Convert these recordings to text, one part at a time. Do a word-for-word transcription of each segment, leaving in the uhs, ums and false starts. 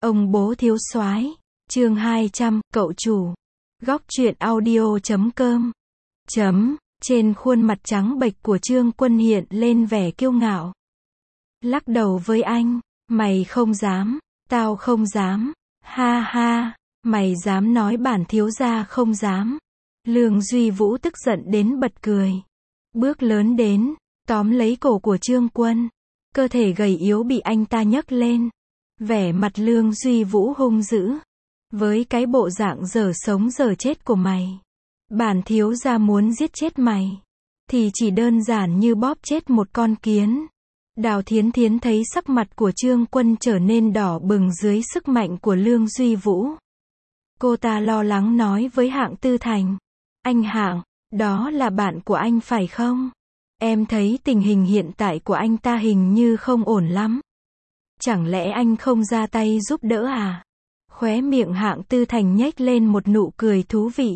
Ông bố thiếu soái, chương hai trăm, cậu chủ. Góc truyện audio chấm com. Chấm, trên khuôn mặt trắng bệch của Trương Quân hiện lên vẻ kiêu ngạo. Lắc đầu với anh, mày không dám, tao không dám, ha ha, mày dám nói bản thiếu gia không dám. Lương Duy Vũ tức giận đến bật cười. Bước lớn đến, tóm lấy cổ của Trương Quân. Cơ thể gầy yếu bị anh ta nhấc lên. Vẻ mặt Lương Duy Vũ hung dữ. Với cái bộ dạng dở sống dở chết của mày, bản thiếu gia muốn giết chết mày, thì chỉ đơn giản như bóp chết một con kiến. Đào Thiến Thiến thấy sắc mặt của Trương Quân trở nên đỏ bừng dưới sức mạnh của Lương Duy Vũ. Cô ta lo lắng nói với Hạng Tư Thành. Anh Hạng, đó là bạn của anh phải không? Em thấy tình hình hiện tại của anh ta hình như không ổn lắm. Chẳng lẽ anh không ra tay giúp đỡ à? Khóe miệng Hạng Tư Thành nhếch lên một nụ cười thú vị.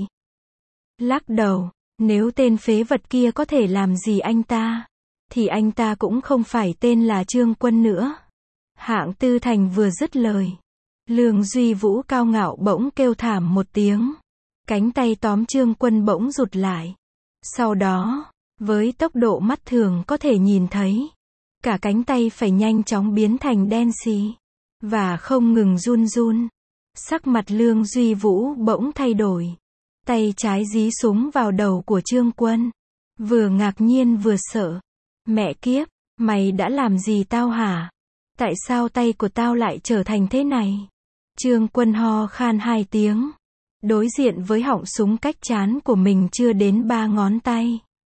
Lắc đầu, nếu tên phế vật kia có thể làm gì anh ta, thì anh ta cũng không phải tên là Trương Quân nữa. Hạng Tư Thành vừa dứt lời, Lương Duy Vũ cao ngạo bỗng kêu thảm một tiếng. Cánh tay tóm Trương Quân bỗng rụt lại. Sau đó, với tốc độ mắt thường có thể nhìn thấy, cả cánh tay phải nhanh chóng biến thành đen xì, và không ngừng run run. Sắc mặt Lương Duy Vũ bỗng thay đổi. Tay trái dí súng vào đầu của Trương Quân. Vừa ngạc nhiên vừa sợ. Mẹ kiếp, mày đã làm gì tao hả? Tại sao tay của tao lại trở thành thế này? Trương Quân ho khan hai tiếng. Đối diện với họng súng cách trán của mình chưa đến ba ngón tay.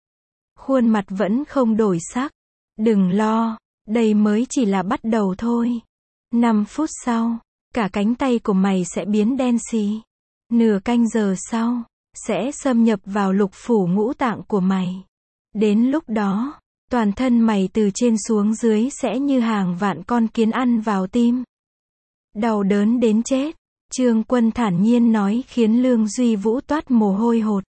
Khuôn mặt vẫn không đổi sắc. Đừng lo, đây mới chỉ là bắt đầu thôi. Năm phút sau, cả cánh tay của mày sẽ biến đen xì. Nửa canh giờ sau, sẽ xâm nhập vào lục phủ ngũ tạng của mày. Đến lúc đó, toàn thân mày từ trên xuống dưới sẽ như hàng vạn con kiến ăn vào tim. Đau đớn đến chết. Trương Quân thản nhiên nói khiến Lương Duy Vũ toát mồ hôi hột.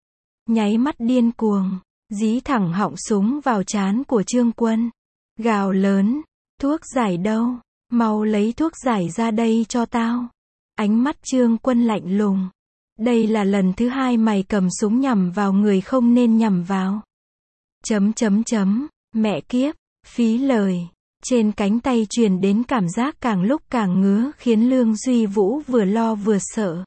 Nháy mắt điên cuồng, dí thẳng họng súng vào trán của Trương Quân. Gào lớn, thuốc giải đâu? Mau lấy thuốc giải ra đây cho tao. Ánh mắt Trương Quân lạnh lùng. Đây là lần thứ hai mày cầm súng nhằm vào người không nên nhằm vào. Chấm chấm chấm, mẹ kiếp, phí lời. Trên cánh tay truyền đến cảm giác càng lúc càng ngứa khiến Lương Duy Vũ vừa lo vừa sợ.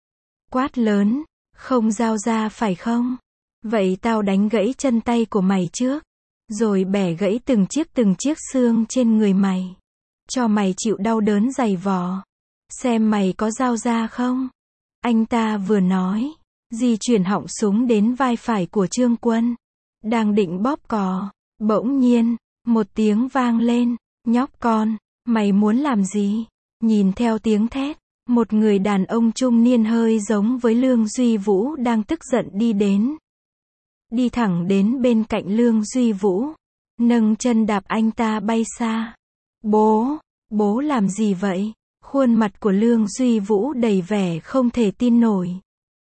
Quát lớn, không giao ra phải không? Vậy tao đánh gãy chân tay của mày trước, rồi bẻ gãy từng chiếc từng chiếc xương trên người mày. Cho mày chịu đau đớn dày vò. Xem mày có giao ra không? Anh ta vừa nói, di chuyển họng súng đến vai phải của Trương Quân. Đang định bóp cò, bỗng nhiên, một tiếng vang lên. Nhóc con, mày muốn làm gì? Nhìn theo tiếng thét, một người đàn ông trung niên hơi giống với Lương Duy Vũ đang tức giận đi đến. Đi thẳng đến bên cạnh Lương Duy Vũ, nâng chân đạp anh ta bay xa. Bố, bố làm gì vậy? Khuôn mặt của Lương Duy Vũ đầy vẻ không thể tin nổi.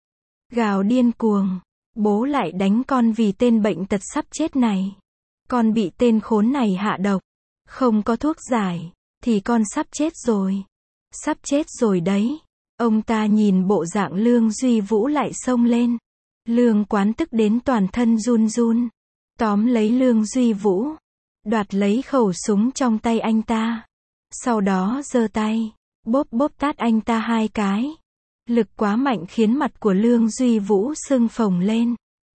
Gào điên cuồng, bố lại đánh con vì tên bệnh tật sắp chết này. Con bị tên khốn này hạ độc, không có thuốc giải, thì con sắp chết rồi. Sắp chết rồi đấy. Ông ta nhìn bộ dạng Lương Duy Vũ lại xông lên. Lương Quán tức đến toàn thân run run. Tóm lấy Lương Duy Vũ, đoạt lấy khẩu súng trong tay anh ta. Sau đó giơ tay, bóp bóp tát anh ta hai cái. Lực quá mạnh khiến mặt của Lương Duy Vũ sưng phồng lên.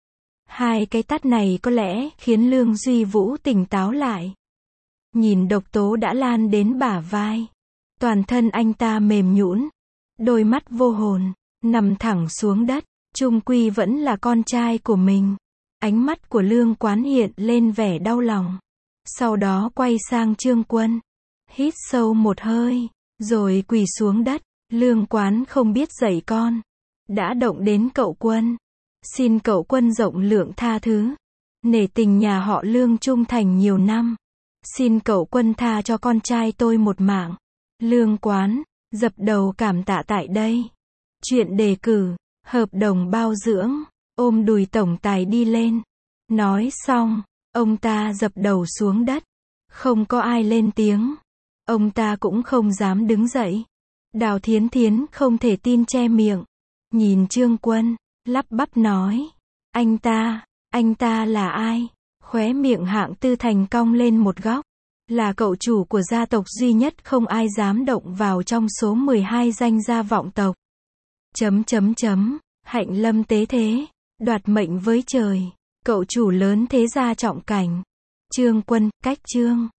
Hai cái tát này có lẽ khiến Lương Duy Vũ tỉnh táo lại. Nhìn độc tố đã lan đến bả vai. Toàn thân anh ta mềm nhũn. Đôi mắt vô hồn, nằm thẳng xuống đất. Chung quy vẫn là con trai của mình. Ánh mắt của Lương Quán hiện lên vẻ đau lòng. Sau đó quay sang Trương Quân. Hít sâu một hơi, rồi quỳ xuống đất. Lương Quán không biết dạy con. Đã động đến cậu Quân. Xin cậu Quân rộng lượng tha thứ. Nể tình nhà họ Lương trung thành nhiều năm. Xin cậu Quân tha cho con trai tôi một mạng. Lương Quán, dập đầu cảm tạ tại đây. Chuyện đề cử, hợp đồng bao dưỡng, ôm đùi tổng tài đi lên. Nói xong, ông ta dập đầu xuống đất. Không có ai lên tiếng. Ông ta cũng không dám đứng dậy. Đào Thiến Thiến không thể tin che miệng. Nhìn Trương Quân, lắp bắp nói. Anh ta, anh ta là ai? Khóe miệng Hạng Tư Thành cong lên một góc. Là cậu chủ của gia tộc duy nhất không ai dám động vào trong số mười hai danh gia vọng tộc. Chấm chấm chấm, Hạnh Lâm tế thế, đoạt mệnh với trời. Cậu chủ lớn thế gia trọng cảnh. Trương Quân, cách Trương